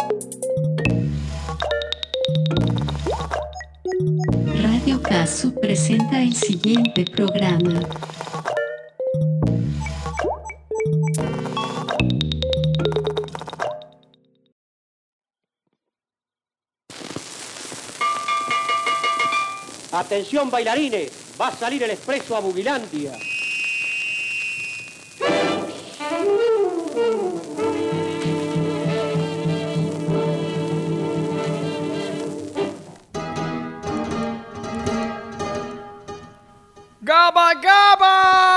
Radio Casu presenta el siguiente programa. Atención bailarines, va a salir el expreso a Bugilandia. ¡Gaba, gaba!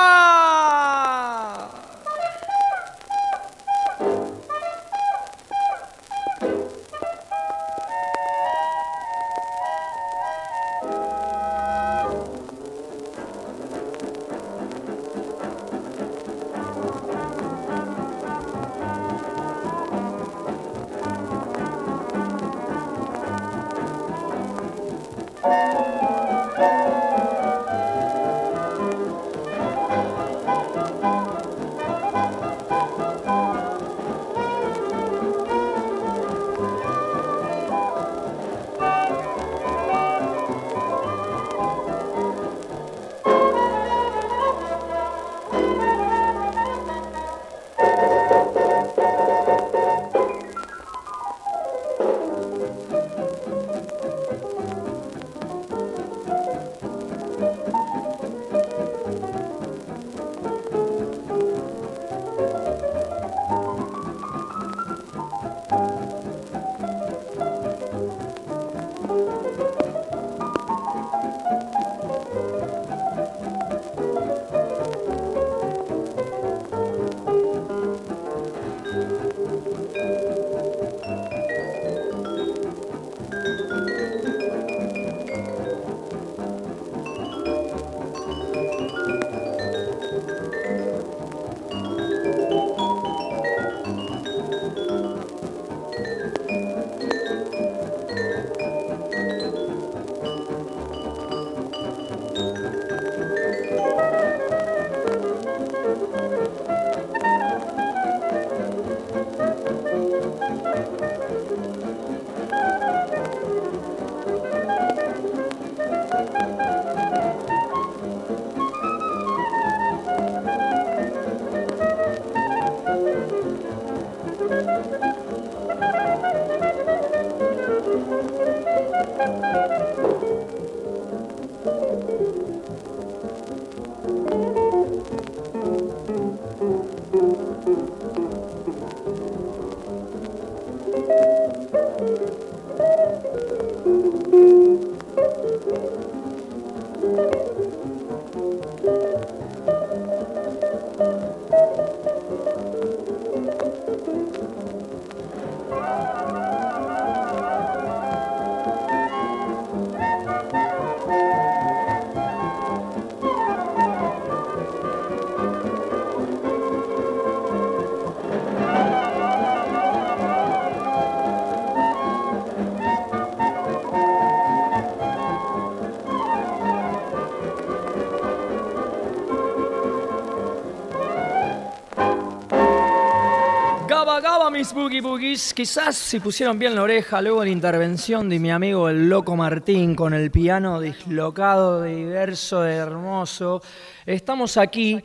Mis boogie boogies, quizás si pusieron bien la oreja luego de la intervención de mi amigo el Loco Martín con el piano dislocado, diverso, hermoso. Estamos aquí.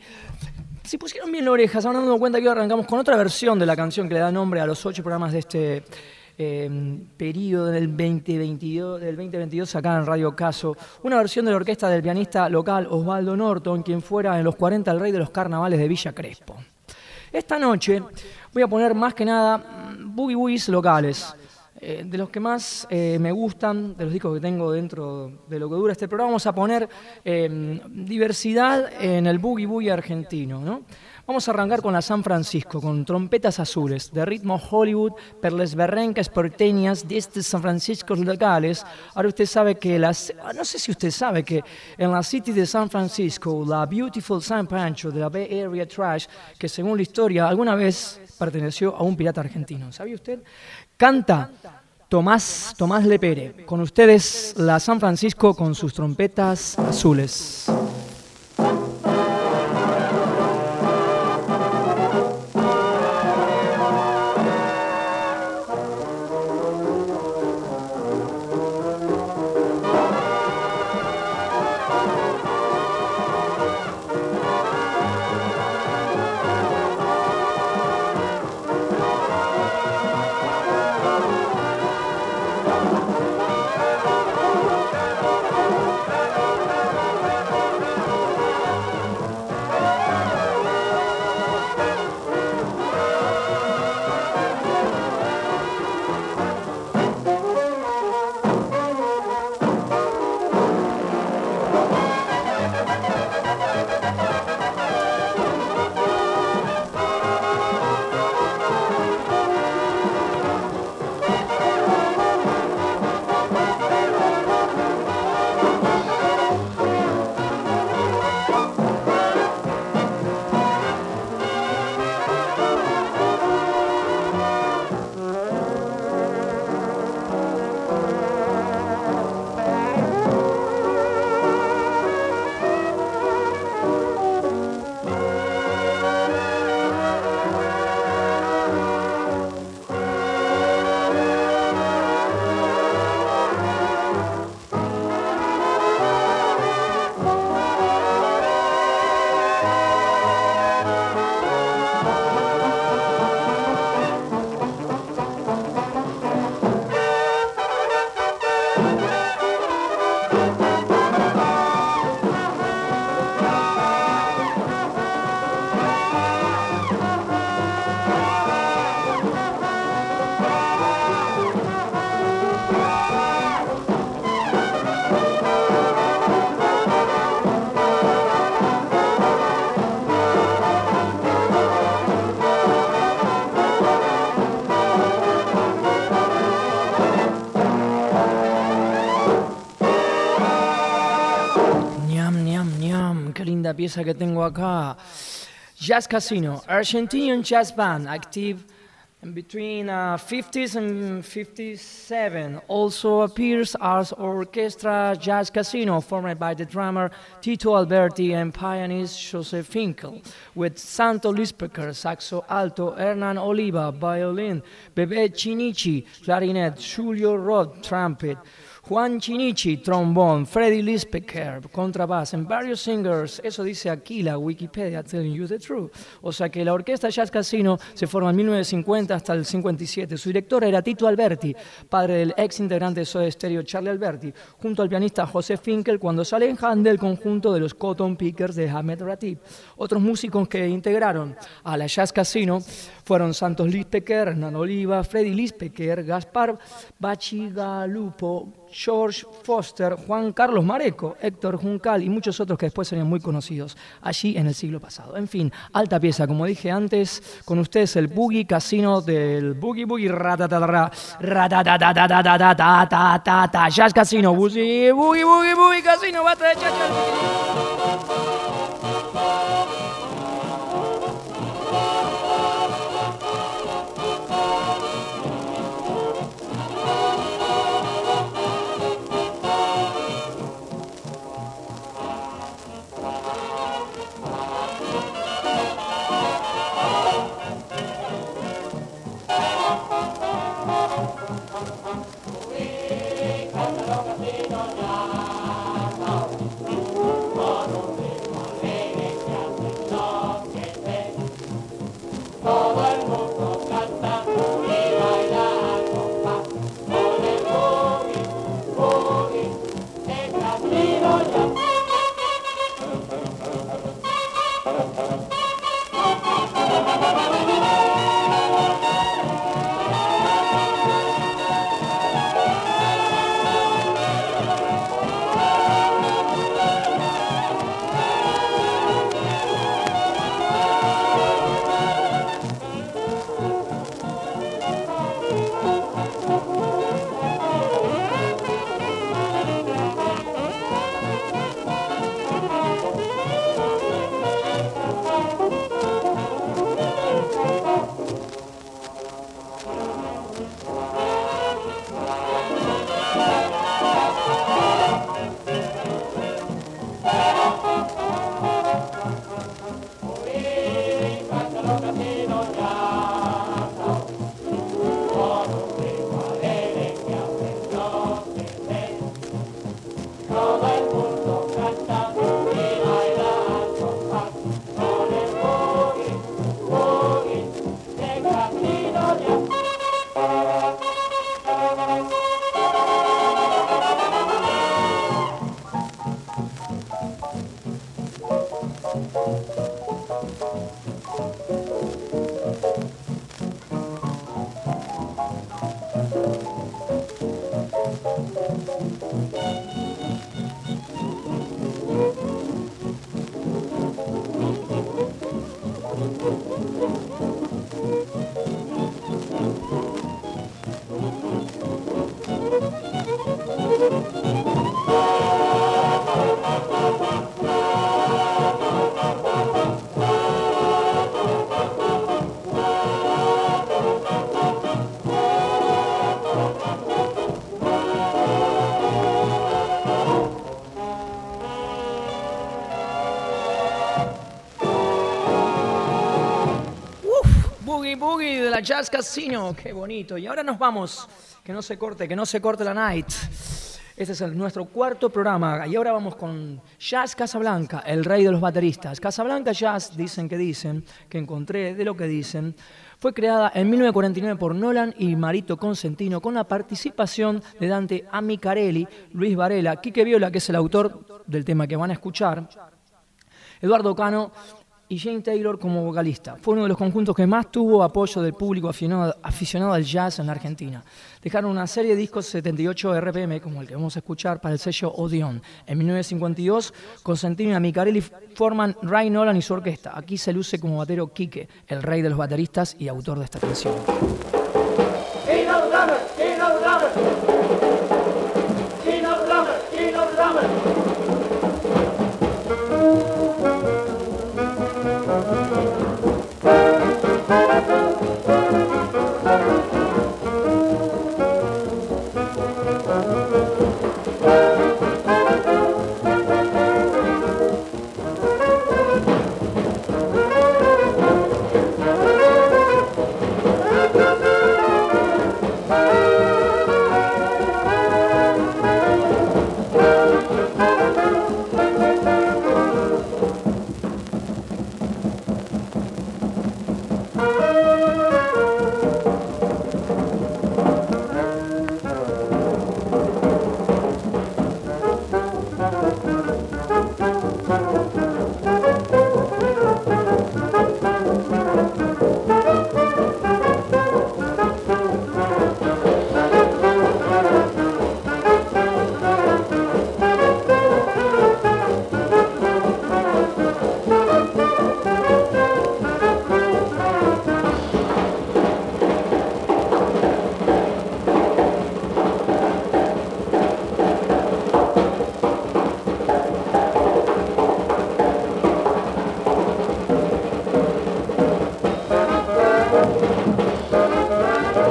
Si pusieron bien la oreja, se van dando cuenta que hoy arrancamos con otra versión de la canción que le da nombre a los 8 programas de este periodo del 2022 acá en Radio Caso. Una versión de la orquesta del pianista local Osvaldo Norton, quien fuera en los 40 el rey de los carnavales de Villa Crespo. Esta noche voy a poner más que nada boogie boogies locales, de los que más me gustan, de los discos que tengo dentro de lo que dura este programa. Vamos a poner diversidad en el boogie boogie argentino, ¿no? Vamos a arrancar con la San Francisco, con trompetas azules, de ritmo Hollywood, per les berrencas porteñas de estos San Francisco locales. Ahora usted sabe que no sé si usted sabe que en la City de San Francisco, la Beautiful San Pancho de la Bay Area Trash, que según la historia alguna vez perteneció a un pirata argentino, ¿sabía usted? Canta Tomás Lepere. Con ustedes la San Francisco con sus trompetas azules. pieza que tengo acá. Jazz Casino, Argentinian jazz band, active between 50s and 57. Also appears as Orchestra Jazz Casino, formed by the drummer Tito Alberti and pianist Joseph Finkel, with Santo Lispecker, saxo alto, Hernan Oliva, violin, Bebé Chinichi, clarinet, Julio Rod, trumpet, Juan Chinichi, trombón, Freddy Lispecker, contrabass, and various singers. Eso dice aquí la Wikipedia, telling you the truth. O sea que la Orquesta Jazz Casino se forma en 1950 hasta el 57. Su director era Tito Alberti, padre del ex integrante de Soda Stereo Charlie Alberti, junto al pianista José Finkel cuando salen del conjunto de los Cotton Pickers de Ahmed Ratib. Otros músicos que integraron a la Jazz Casino fueron Santos Lispecker, Hernán Oliva, Freddy Lispecker, Gaspar Bacigalupo, George Foster, Juan Carlos Mareco, Héctor Juncal y muchos otros que después serían muy conocidos allí en el siglo pasado. En fin, alta pieza, como dije antes, con ustedes el Boogie Casino del Boogie Boogie Ratatatara, Ratatatatatatatata, Jazz Casino, Boogie Boogie Boogie Boogie Casino, basta de chachas. Boogie de la Jazz Casino, qué bonito. Y ahora nos vamos, que no se corte la night. Este es nuestro cuarto programa y ahora vamos con Jazz Casablanca, el rey de los bateristas. Casablanca Jazz, dicen, que encontré de lo que dicen, fue creada en 1949 por Nolan y Marito Consentino con la participación de Dante Amicarelli, Luis Varela, Quique Viola, que es el autor del tema que van a escuchar, Eduardo Cano y Jane Taylor como vocalista. Fue uno de los conjuntos que más tuvo apoyo del público aficionado al jazz en la Argentina. Dejaron una serie de discos 78 RPM, como el que vamos a escuchar, para el sello Odeon. En 1952, Consentino y Amicarelli forman Ray Nolan y su orquesta. Aquí se luce como batero Quique, el rey de los bateristas y autor de esta canción.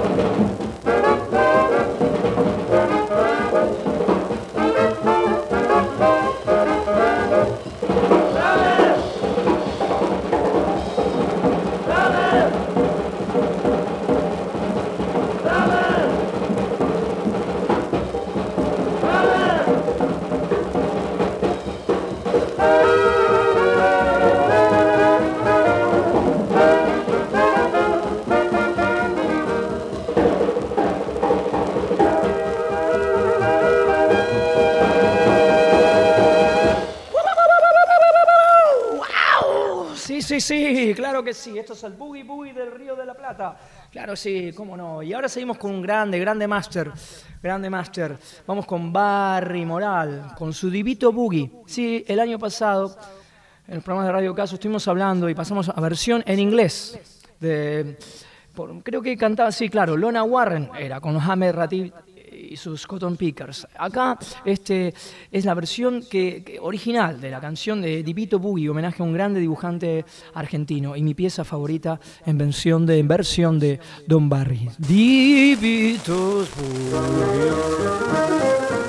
Sí, claro que sí. Esto es el Boogie Boogie del Río de la Plata. Claro, sí, cómo no. Y ahora seguimos con un grande master. Vamos con Barry Moral, con su Divito Boogie. Sí, el año pasado, en los programas de Radio Caso, estuvimos hablando y pasamos a versión en inglés. Creo que cantaba, sí, claro, Lona Warren era, con Hammer Ratib y sus Cotton Pickers. Acá es la versión original de la canción de Divito Boogie, homenaje a un grande dibujante argentino, y mi pieza favorita en versión de Don Barry. Divitos Boogie.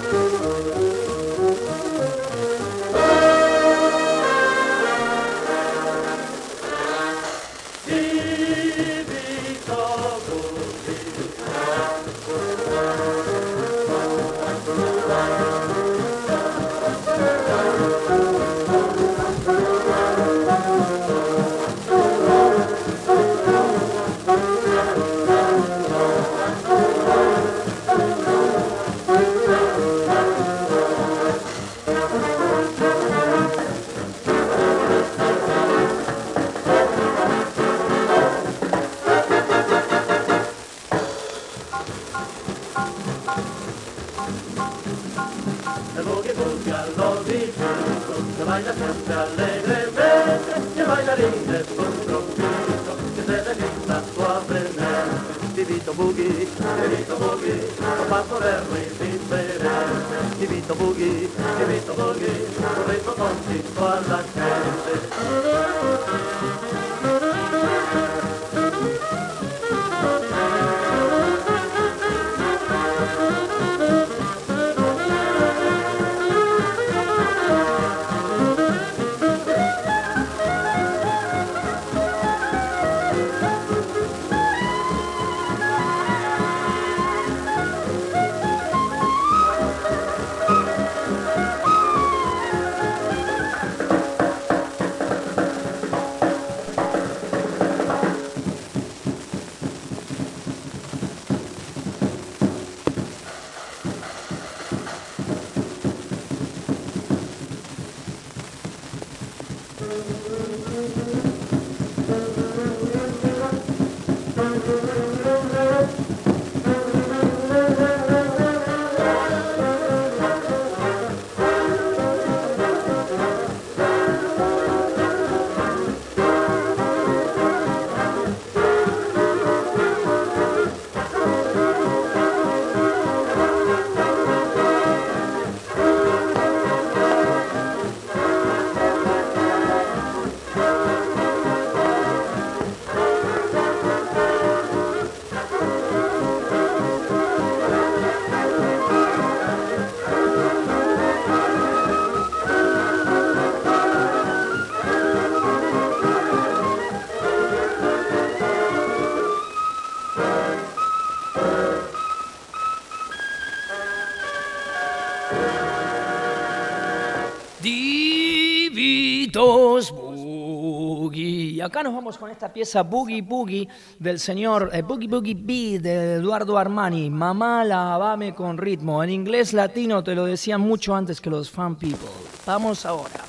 Divito Boogie, lo passo per rispettere. Divito Boogie, un ritmo consisto alla gente. Divitos Boogie. Y acá nos vamos con esta pieza Boogie Boogie del señor Boogie Boogie B de Eduardo Armani. Mamá, lavame con ritmo. En inglés latino te lo decían mucho antes que los Fun People. Vamos ahora.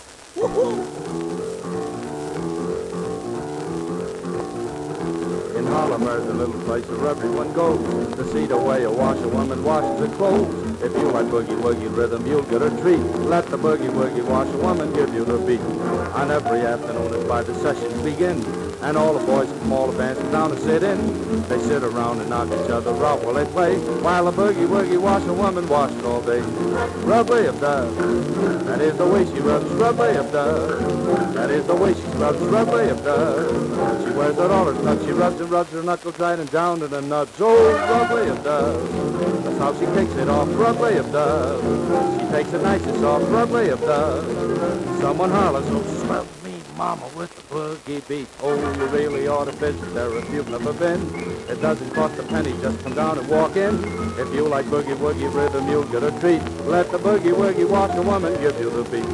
In Harlem there's a little place where everyone goes to see the way a washerwoman washes her clothes. If you like boogie-woogie rhythm, you'll get a treat. Let the boogie-woogie washerwoman give you the beat. On every afternoon as by the sessions begin, and all the boys from all the bands come down to sit in. They sit around and knock each other out while they play, while a boogie-woogie washerwoman washes all day. Rub-a-dub, that is the way she rubs. Rub-a-dub, that is the way she scrubs. Rub-a-dub, she wears out all her snuff. She rubs and rubs her knuckles right and down to the nuts. Oh, rub-a-dub, that's how she kicks it off. Rub-a-dub, she takes it nice and soft. Rub-a-dub, someone hollers, oh, smell me, mama, with the boogie beat. Oh, you really ought to visit there if you've never been. It doesn't cost a penny, just come down and walk in. If you like boogie-woogie rhythm, you'll get a treat. Let the boogie-woogie washerwoman give you the beat.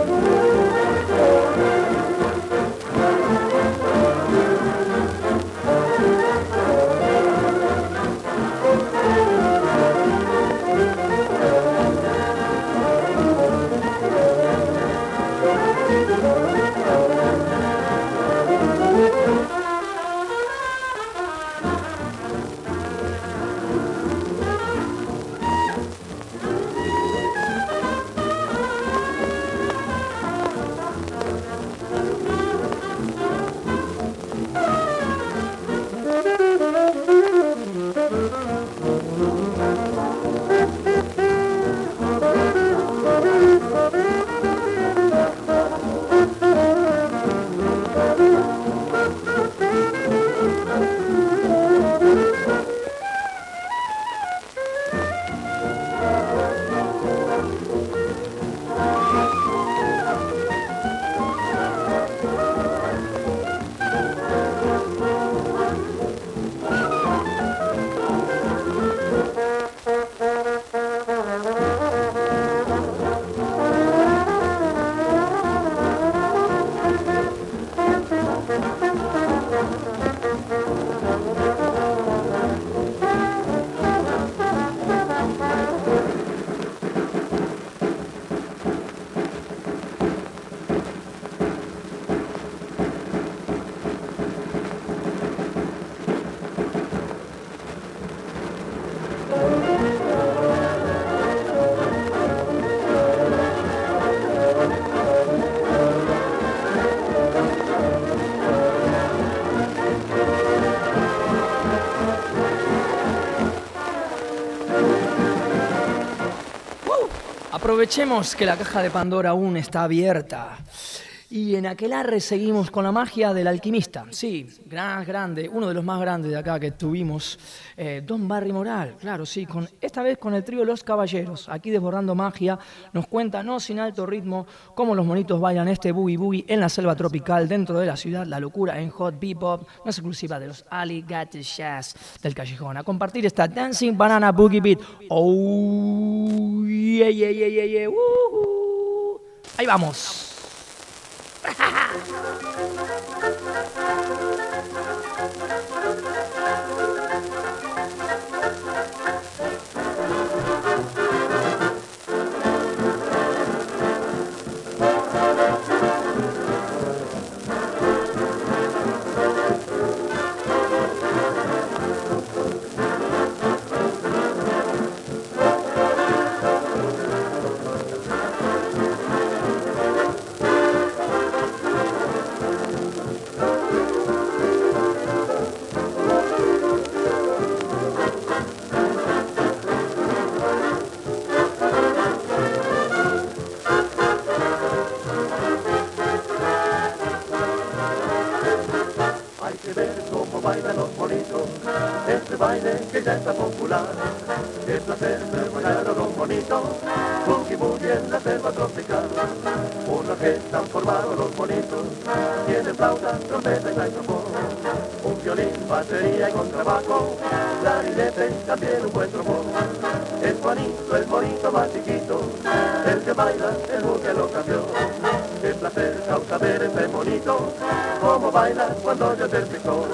Aprovechemos que la caja de Pandora aún está abierta. Y en Aquelarre seguimos con la magia del alquimista. Sí, grande, uno de los más grandes de acá que tuvimos, Don Barry Moral, claro, sí, esta vez con el trío Los Caballeros, aquí desbordando magia, nos cuenta, no sin alto ritmo, cómo los monitos bailan este boogie boogie en la selva tropical, dentro de la ciudad, la locura en Hot Bebop, no es exclusiva de los Alligator Jazz del Callejón. A compartir esta Dancing Banana Boogie Beat. Oh, yeah, yeah, yeah, yeah, yeah. Ahí vamos. Que ya está popular, es placer de bailar a los bonitos, boogie boogie en la selva tropical. Una orquesta han formado los bonitos, tienen flauta, trompeta y saxofón, un violín, batería y contrabajo, clarinete, también un buen trombón. Es Juanito, el bonito más chiquito, el que baila, el boogie lo cambió. Qué placer causa ver ese bonito, cómo baila cuando yo te explico.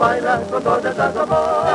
baila con donde está su amor.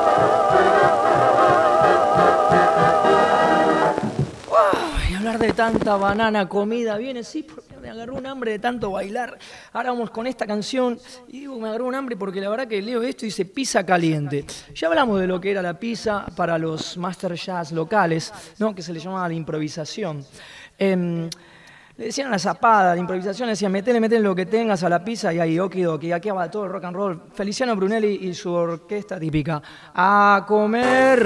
Y hablar de tanta banana comida, viene, sí, porque me agarró un hambre de tanto bailar. Ahora vamos con esta canción, y digo, me agarró un hambre porque la verdad que leo esto y dice pizza caliente. Ya hablamos de lo que era la pizza para los master jazz locales, ¿no? Que se le llamaba la improvisación. Le decían la zapada, la improvisación, le decían metele lo que tengas a la pizza y ahí, okidoki, aquí va todo el rock and roll. Feliciano Brunelli y su orquesta típica. ¡A comer!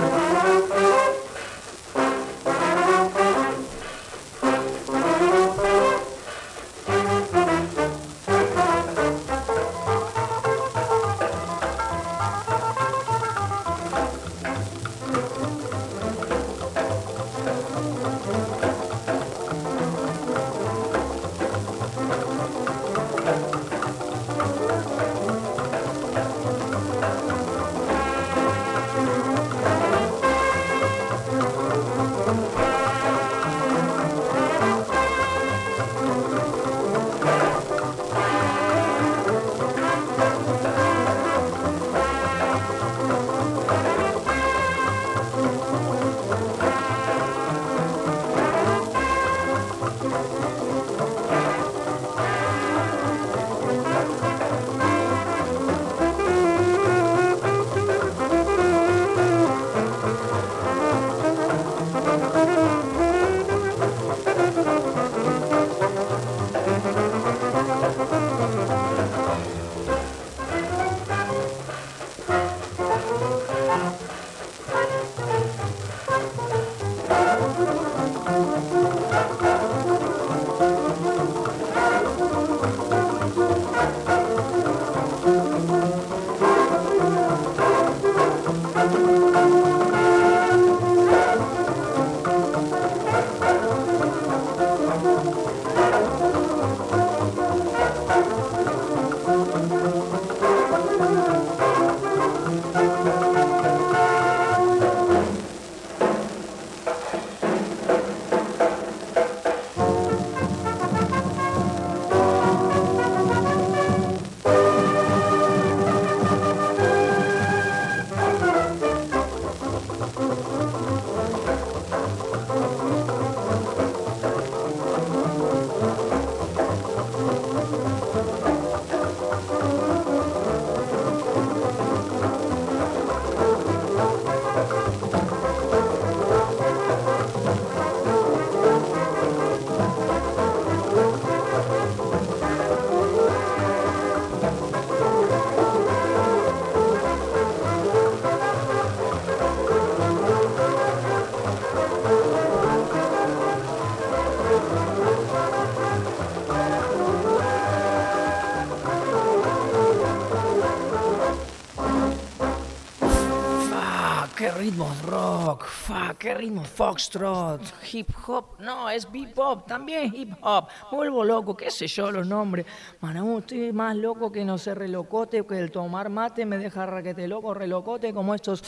¡Qué ritmos rock! ¡Qué ritmos foxtrot! Hip hop, no, es bebop, también hip hop. Me vuelvo loco, qué sé yo los nombres. Manaú, estoy más loco que no sé relocote, que el tomar mate me deja raquete loco, relocote, como estos.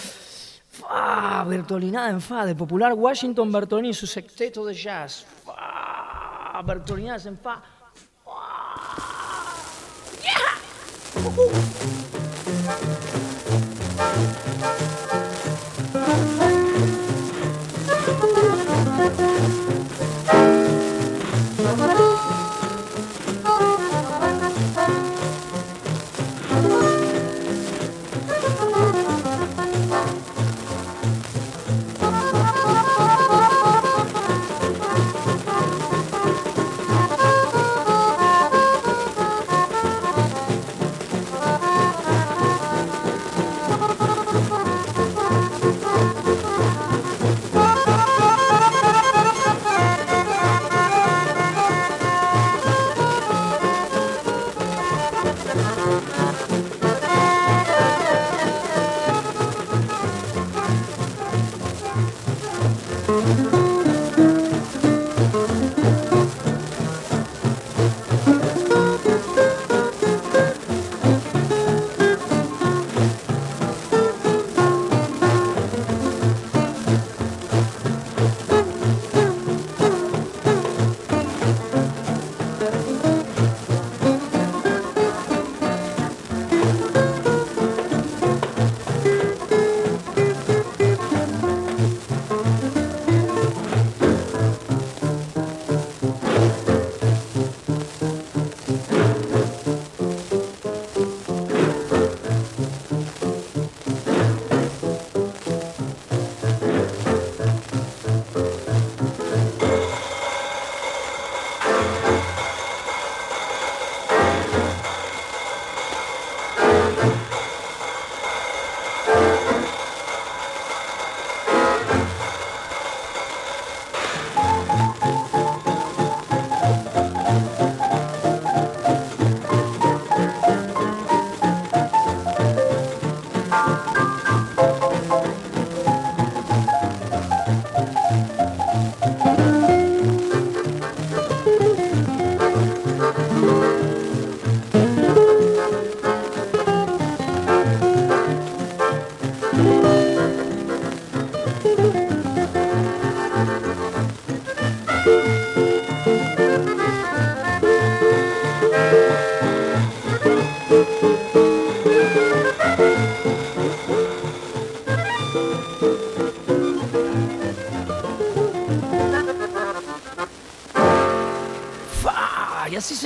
Bertolinada en fa, de popular Washington Bertolini y su sexteto de jazz. Bertolinadas en fa.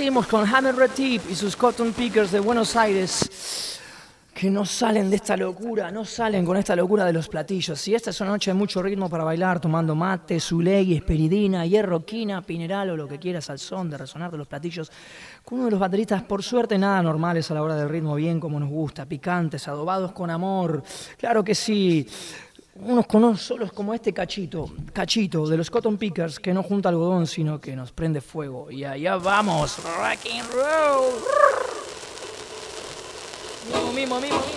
seguimos con Hammer Red Tip y sus Cotton Pickers de Buenos Aires, que no salen de esta locura, no salen con esta locura de los platillos. Y esta es una noche de mucho ritmo para bailar, tomando mate, zulegui, esperidina, hierro, quina, pineral o lo que quieras al son de resonar de los platillos. Con uno de los bateristas, por suerte, nada normales a la hora del ritmo, bien como nos gusta, picantes, adobados con amor. Claro que sí. Unos con solos como este cachito de los Cotton Pickers, que no junta algodón, sino que nos prende fuego. Y allá vamos, rock and roll. Mimo.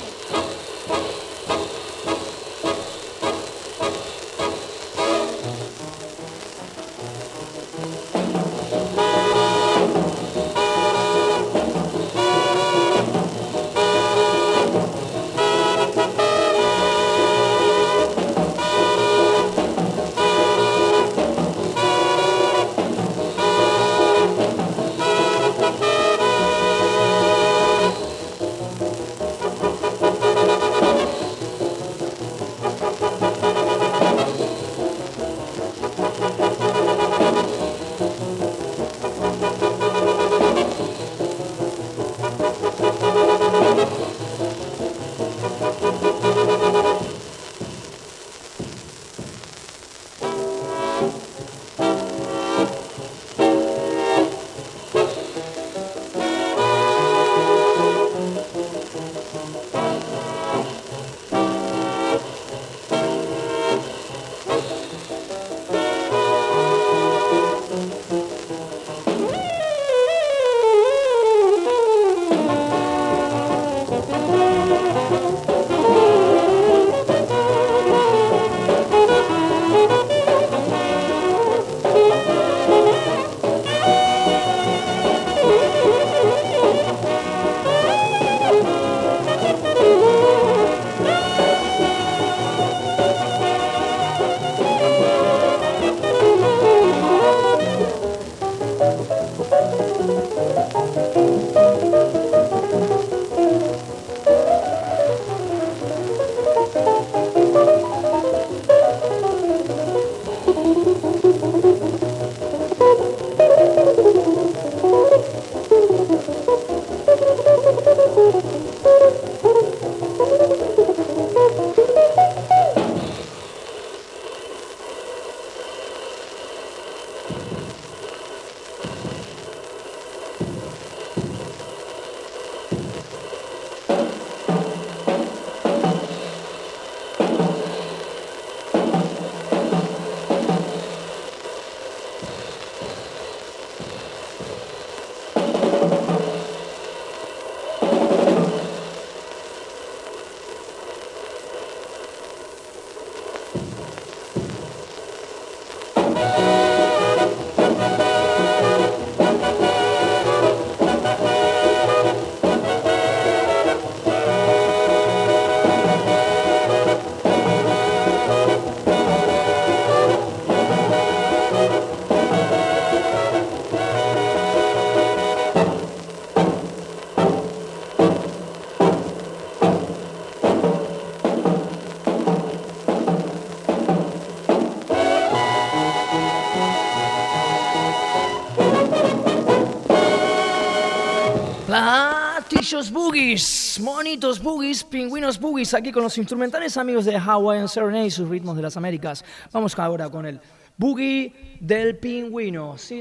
Platillos boogies, monitos boogies, pingüinos boogies, aquí con los instrumentales amigos de Hawaiian Serenade y sus ritmos de las Américas. Vamos ahora con el boogie del pingüino. Sí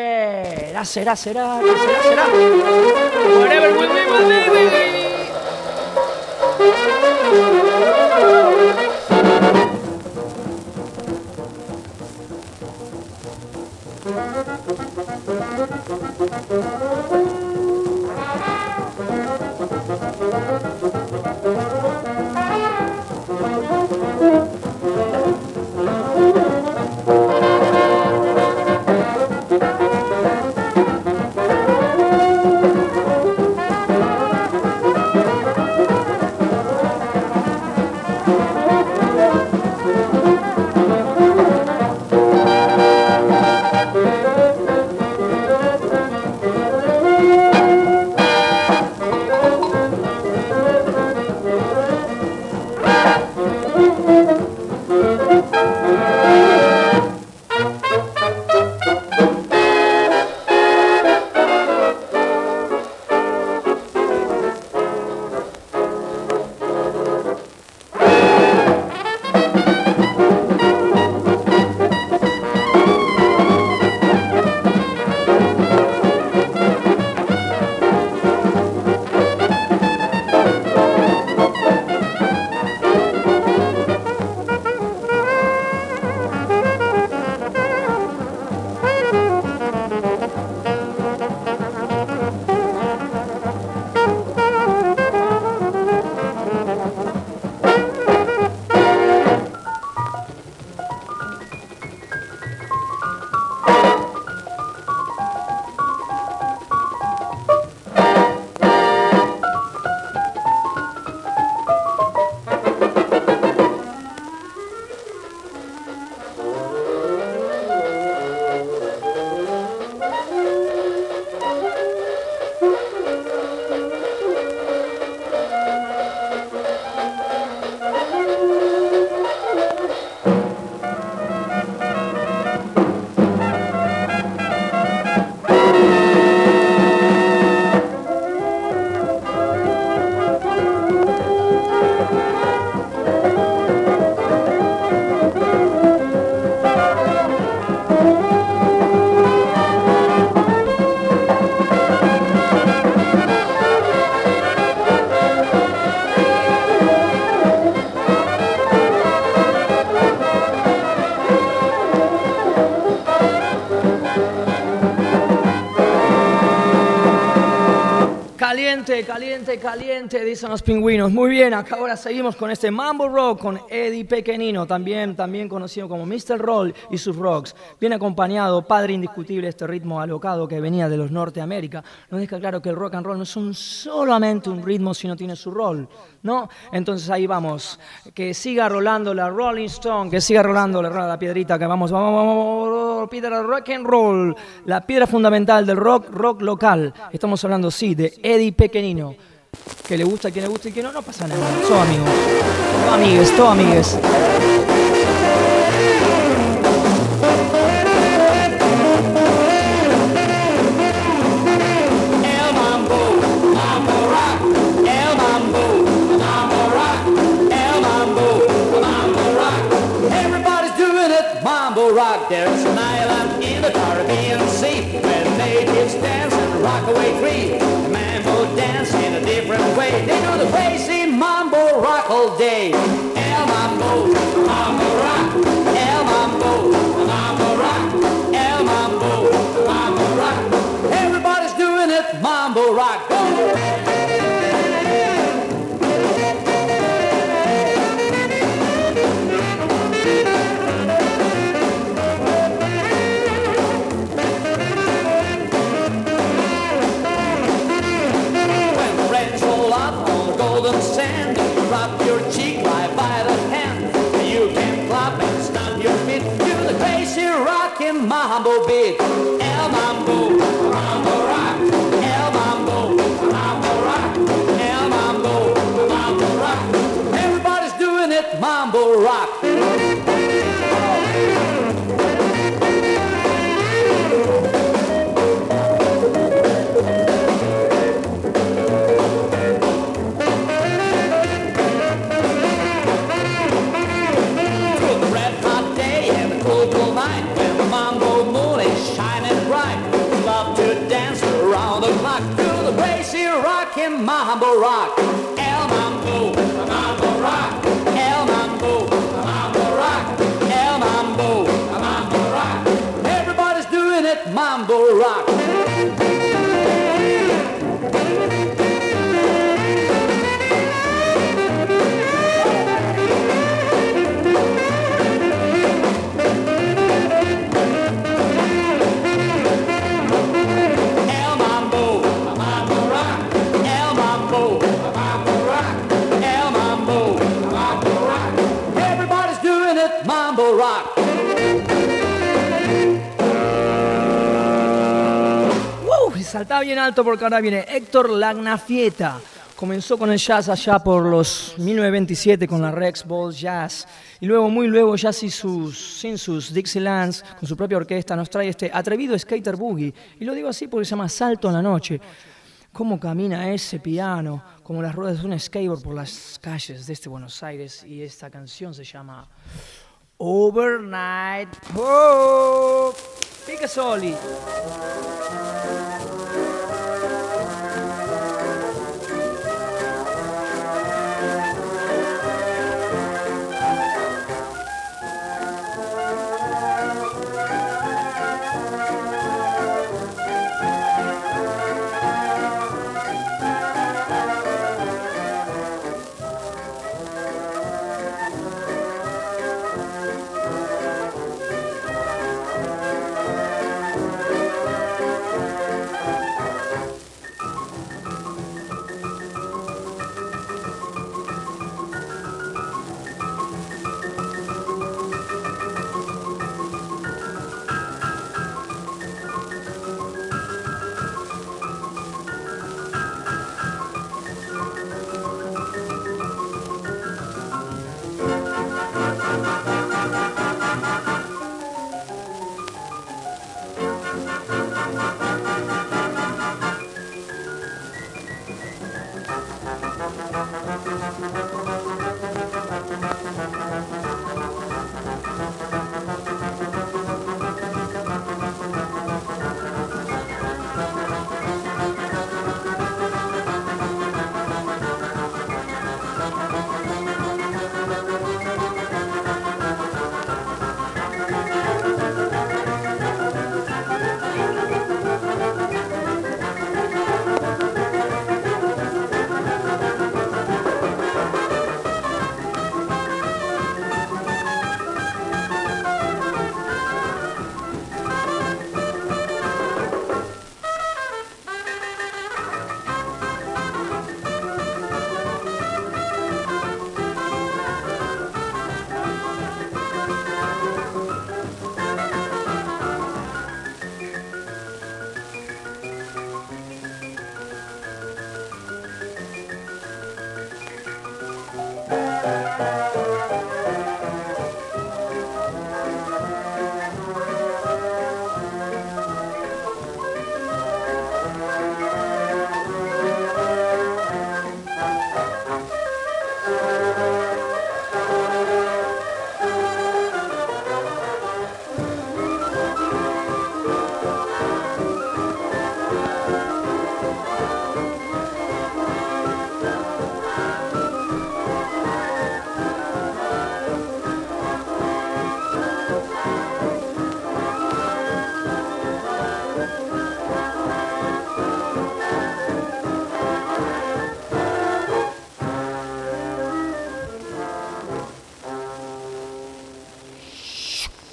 será. Whatever will be, will be. Caliente, caliente, caliente, dicen los pingüinos. Muy bien, acá ahora seguimos con este Mambo Rock con Eddie Pequenino, también conocido como Mr. Roll y sus rocks. Bien acompañado, padre indiscutible, este ritmo alocado que venía de los Norteamérica. Nos deja claro que el rock and roll no es solamente un ritmo, sino tiene su rol, ¿no? Entonces ahí vamos, que siga rolando la Rolling Stone, que siga rolando la piedrita, que vamos, piedra rock and roll, la piedra fundamental del rock local. Estamos hablando, sí, de Eddie Pequenino. Que le gusta, a quien le gusta y que no, no pasa nada. Somos amigos, todos amigues. Rock, there's an island in the Caribbean Sea where natives dance and rock away free. The mambo dance in a different way. They do the crazy mambo rock all day. El mambo, mambo rock. El mambo, mambo rock. El mambo, mambo rock. Everybody's doing it, mambo rock. Go! Sand, rub your cheek right by the hand. You can clap and stomp your feet to the crazy rockin' mambo beat. El mambo, mambo rock. El mambo, mambo rock. El mambo, mambo rock. Everybody's doing it, mambo rock. Mambo rock, el mambo, mambo rock, el mambo, mambo rock, el mambo, mambo rock. Everybody's doing it, mambo rock. Saltaba bien alto porque ahora viene Héctor Lagnafieta. Comenzó con el jazz allá por los 1927 con la Rex Ball Jazz. Y muy luego ya sin sus Dixielands, con su propia orquesta, nos trae este atrevido skater boogie. Y lo digo así porque se llama Salto en la Noche. Cómo camina ese piano, como las ruedas de un skateboard por las calles de este Buenos Aires. Y esta canción se llama Overnight. ¡Oh! Pica Soli.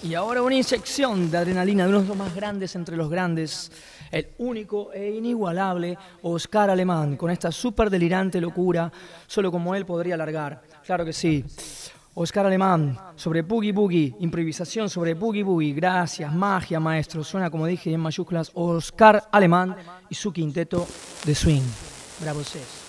Y ahora una inyección de adrenalina de uno de los más grandes entre los grandes, el único e inigualable Oscar Alemán, con esta súper delirante locura, solo como él podría largar. Claro que sí. Oscar Alemán, sobre Boogie Boogie, improvisación sobre Boogie Boogie. Gracias, magia, maestro. Suena, como dije, en mayúsculas, Oscar Alemán y su quinteto de swing. Bravo, Cés.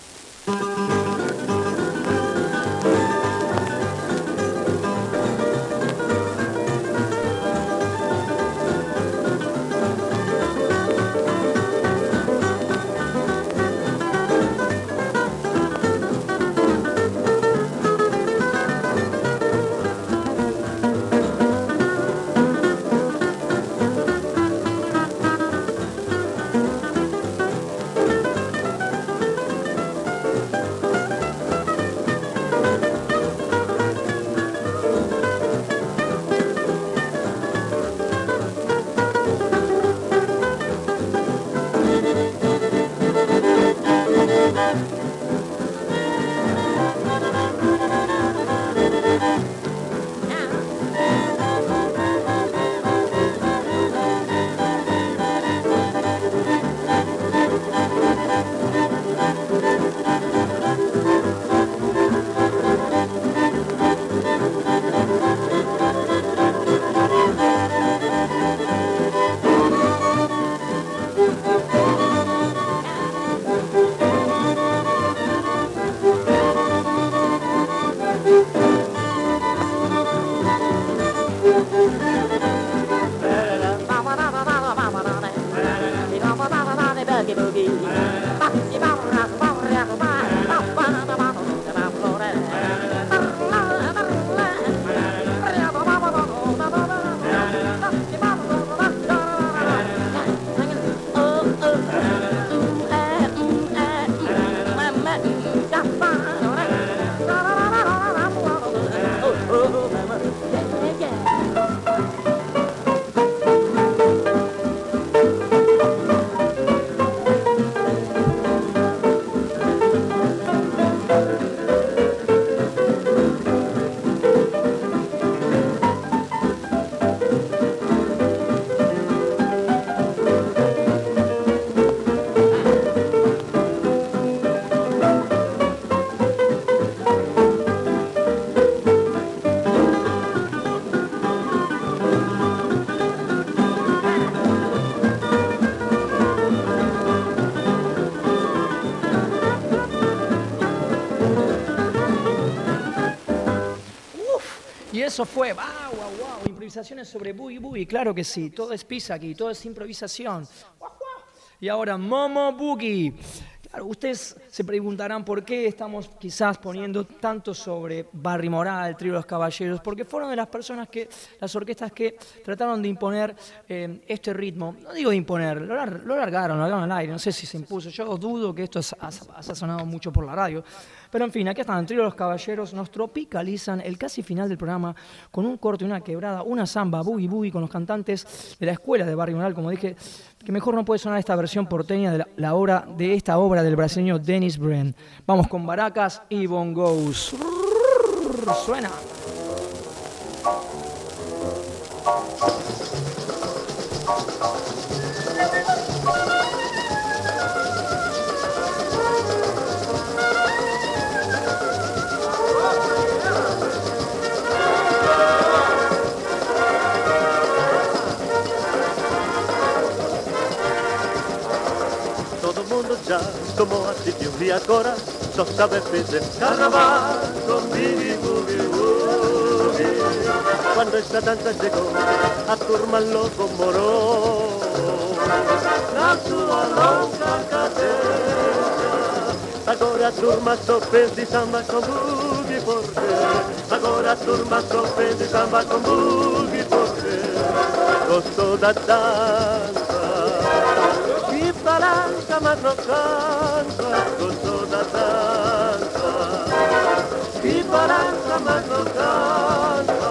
Eso fue, wow, improvisaciones sobre Boogie Boogie, claro que sí, todo es pizza aquí, todo es improvisación. Y ahora, Momo Boogie. Claro, ustedes se preguntarán por qué estamos quizás poniendo tanto sobre Barry Moral, Trío de los Caballeros, porque fueron de las personas las orquestas que trataron de imponer este ritmo. No digo de imponer, lo largaron al aire, no sé si se impuso. Yo dudo que esto haya sonado mucho por la radio. Pero en fin, aquí están, el Trío de los Caballeros nos tropicalizan el casi final del programa con un corte, una quebrada, una samba, Boogie Boogie, con los cantantes de la escuela de Barry Moral, como dije, que mejor no puede sonar esta versión porteña de esta obra del brasileño Dennis Brent. Vamos con baracas y bongos. Suena. Já como assistiu e agora só sabe fazer carnaval com Boogie Boogie Boogie. Quando esta dança chegou, a turma logo morou na sua louca cadeira. Agora a turma só pede samba com Boogie porque agora a turma só pede samba com Boogie porque gostou da dança. Balança, mas não cansa, gostou da dança. E balança, mas não cansa.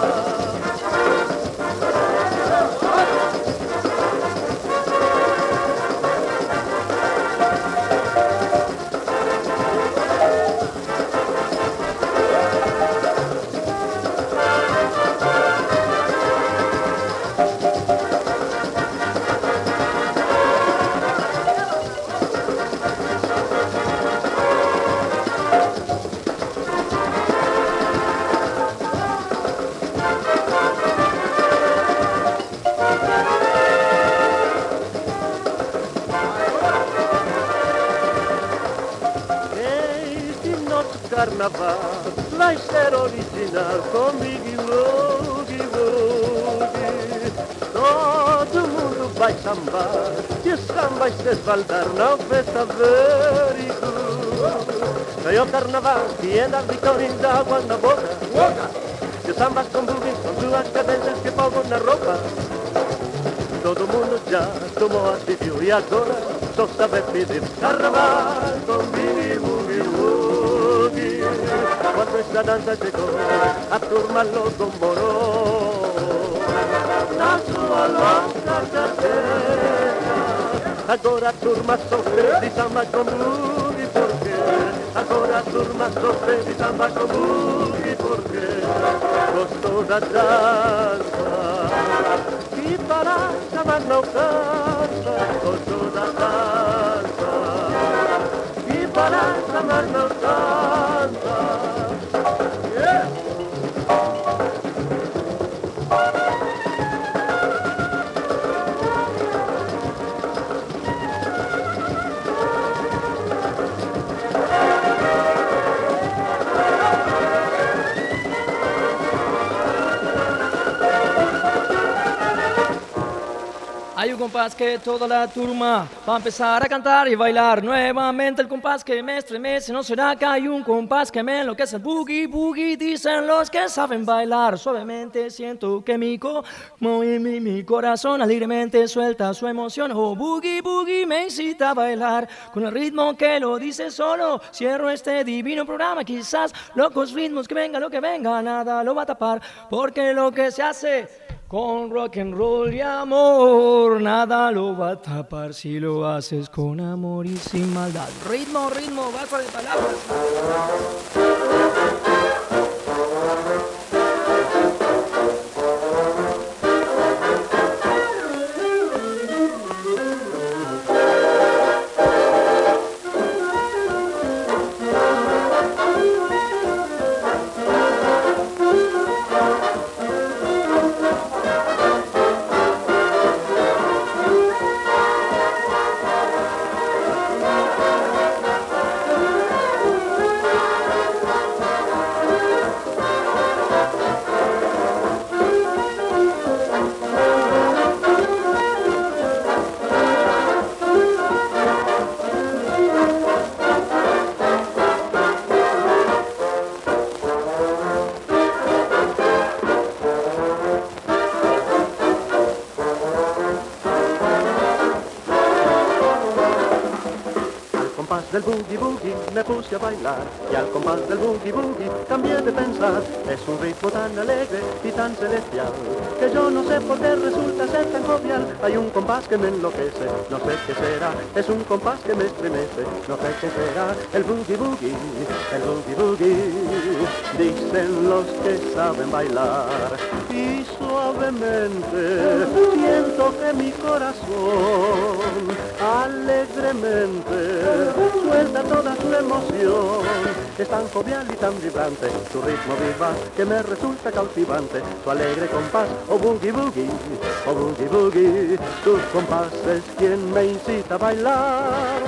vai ser original com Boogie Woogie Woogie. Todo mundo vai sambar e o samba vai se esbaldar na festa very good. Foi o carnaval que é das vitórias da água na boca. E o samba com boogie, com suas cadências que fogam na roupa. Todo mundo já tomou atitude e agora só sabe pedir carnaval com Boogie Woogie Woogie. Quando essa dança chegou, a turma logo morou na sua louca cadeira. Agora a turma sofre de samba com boogie porque agora a turma sofre de samba com boogie porque gostou da dança. E para mas não cansa, gostou da dança. E para mas não cansa. Yeah. Hay un compás que toda la turma va a empezar a cantar y bailar nuevamente. El compás que me estremece, ¿no será que hay un compás que me enloquece? El boogie, boogie, dicen los que saben bailar. Suavemente siento que mi corazón alegremente suelta su emoción. Oh, boogie, boogie, me incita a bailar con el ritmo que lo dice solo. Cierro este divino programa, quizás locos ritmos, que venga lo que venga, nada lo va a tapar. Porque lo que se hace con rock and roll y amor, nada lo va a tapar si lo haces con amor y sin maldad. Ritmo, ritmo, basta de palabras. Del boogie boogie me puse a bailar y al compás del boogie boogie cambié de pensar. Es un ritmo tan alegre y tan celestial que yo no sé por qué resulta ser tan jovial. Hay un compás que me enloquece, no sé qué será. Es un compás que me estremece, no sé qué será. El boogie boogie, el boogie boogie, dicen los que saben bailar. Y suavemente siento que mi corazón alegremente suelta toda su emoción. Es tan jovial y tan vibrante su ritmo viva que me resulta cautivante. Su alegre compás, oh boogie boogie, oh boogie boogie. Tu compás es quien me incita a bailar.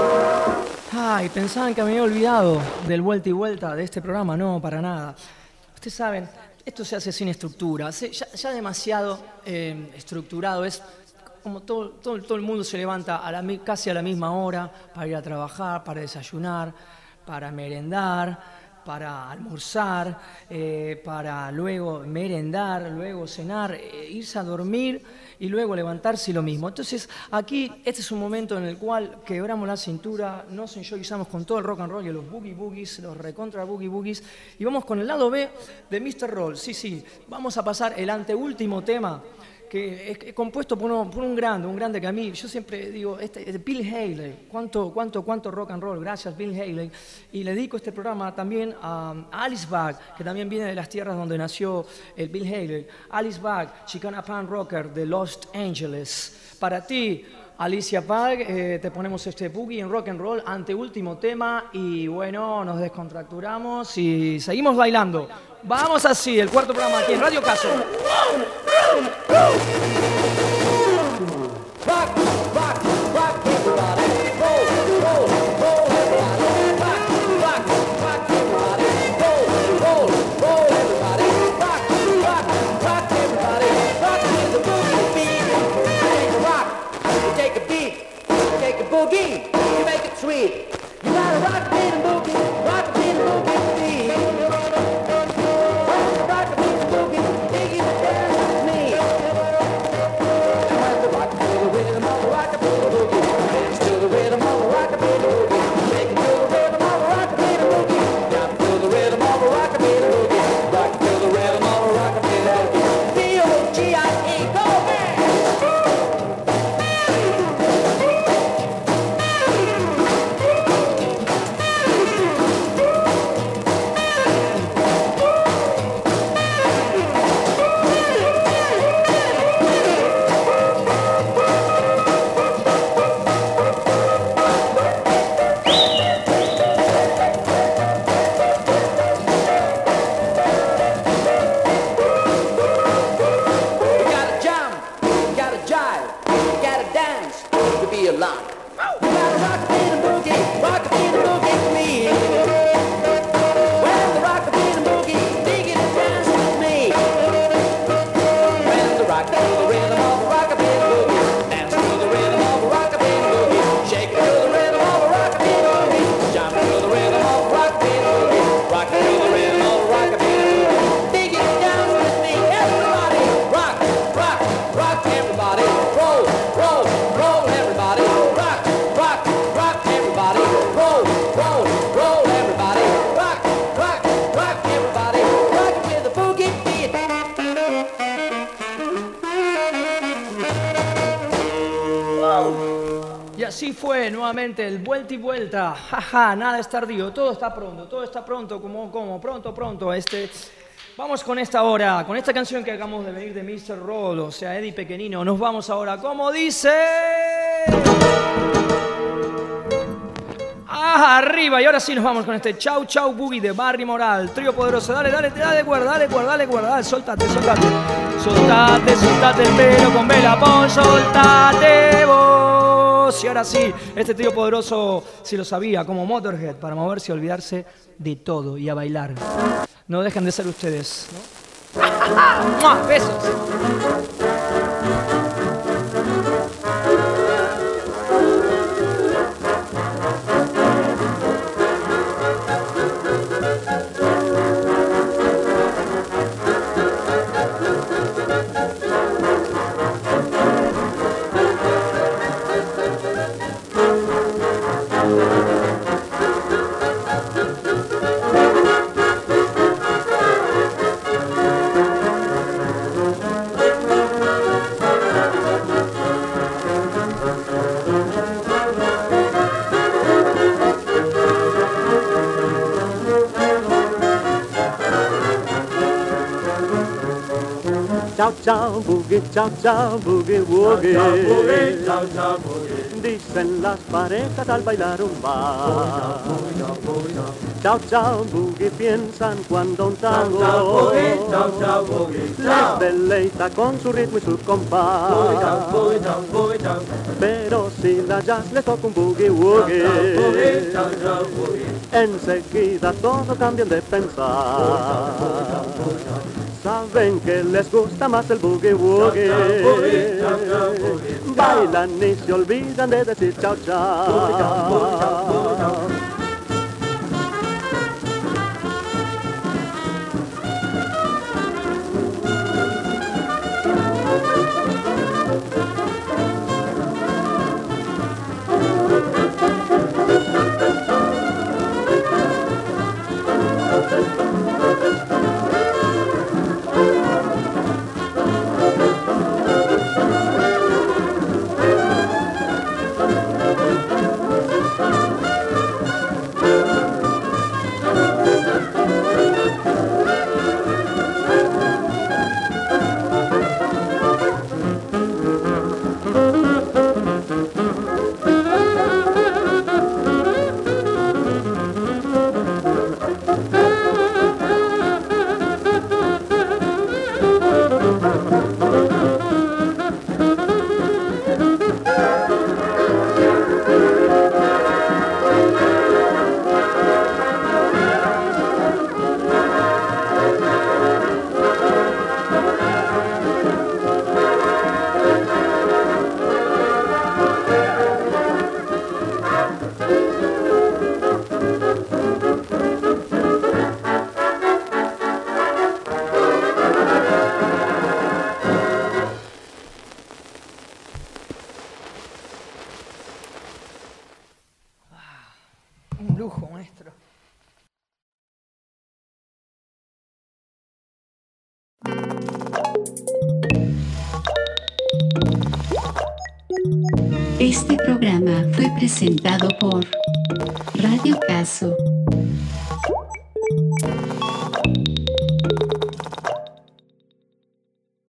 Pensaban que me había olvidado del vuelta y vuelta de este programa. No, para nada. Ustedes saben, esto se hace sin estructura, ya demasiado estructurado, es como todo el mundo se levanta casi a la misma hora para ir a trabajar, para desayunar, para merendar, para almorzar, para luego merendar, luego cenar, irse a dormir y luego levantarse y lo mismo. Entonces aquí este es un momento en el cual quebramos la cintura, nos enjoyizamos con todo el rock and roll y los boogie boogies, los recontra boogie boogies, y vamos con el lado B de Mr. Roll. Sí, vamos a pasar el anteúltimo tema, que es compuesto por un grande que a mí, yo siempre digo, Bill Haley, cuánto rock and roll, gracias Bill Haley, y le dedico este programa también a Alice Bag, que también viene de las tierras donde nació el Bill Haley. Alice Bag, chicana punk rocker de Los Angeles. Para ti, Alicia Bag, te ponemos este boogie en rock and roll, anteúltimo tema, y bueno, nos descontracturamos y seguimos bailando. Vamos así, el cuarto programa aquí en Radio Caso. Rock, rock, rock, everybody. Roll, roll, roll, everybody. Rock, rock, rock, everybody. Roll, roll, roll, everybody. Rock, rock, rock, everybody. Rock with the boogie beat. Take a rock, you take a beat, you take a boogie, you make it sweet. You gotta rock a beat and boogie, rock a beat and boogie beat. Rock a beat and boogie, dig it down with me. Rock to the rhythm of the rockabilly boogie. Dance to the rhythm of the rockabilly boogie. Shake it to the rhythm of the rockabilly boogie. Down to the rhythm of the rockabilly boogie. Rock to the rhythm of the rockabilly boogie. B-O-G-I-E, go man! Así fue nuevamente el vuelta y vuelta, jaja, nada es tardío, todo está pronto, como pronto. Vamos con esta hora, con esta canción que acabamos de venir de Mr. Roll, o sea, Eddie Pequeñino, nos vamos ahora, como dice... Arriba, y ahora sí nos vamos con este Chau Chau Boogie de Barry Moral, trío poderoso, dale cuerda, soltate el pelo con Velapón, soltate vos. Y ahora sí, este trío poderoso, si lo sabía, como Motorhead, para moverse y olvidarse de todo y a bailar. No dejen de ser ustedes, ¿no? ¡Besos! Chau chau boogie woogie. Chau chau boogie. Dicen las parejas al bailar un vals. Chau chau boogie piensan cuando un tango Chau boogie. les deleita con su ritmo y su compás. Pero si Lila Jazz les toca un boogie woogie. Enseguida todos cambian de pensar. Saben que les gusta más el boogie woogie. Bailan y se olvidan de decir chao chao. Un lujo, maestro. Este programa fue presentado por Radio Caso.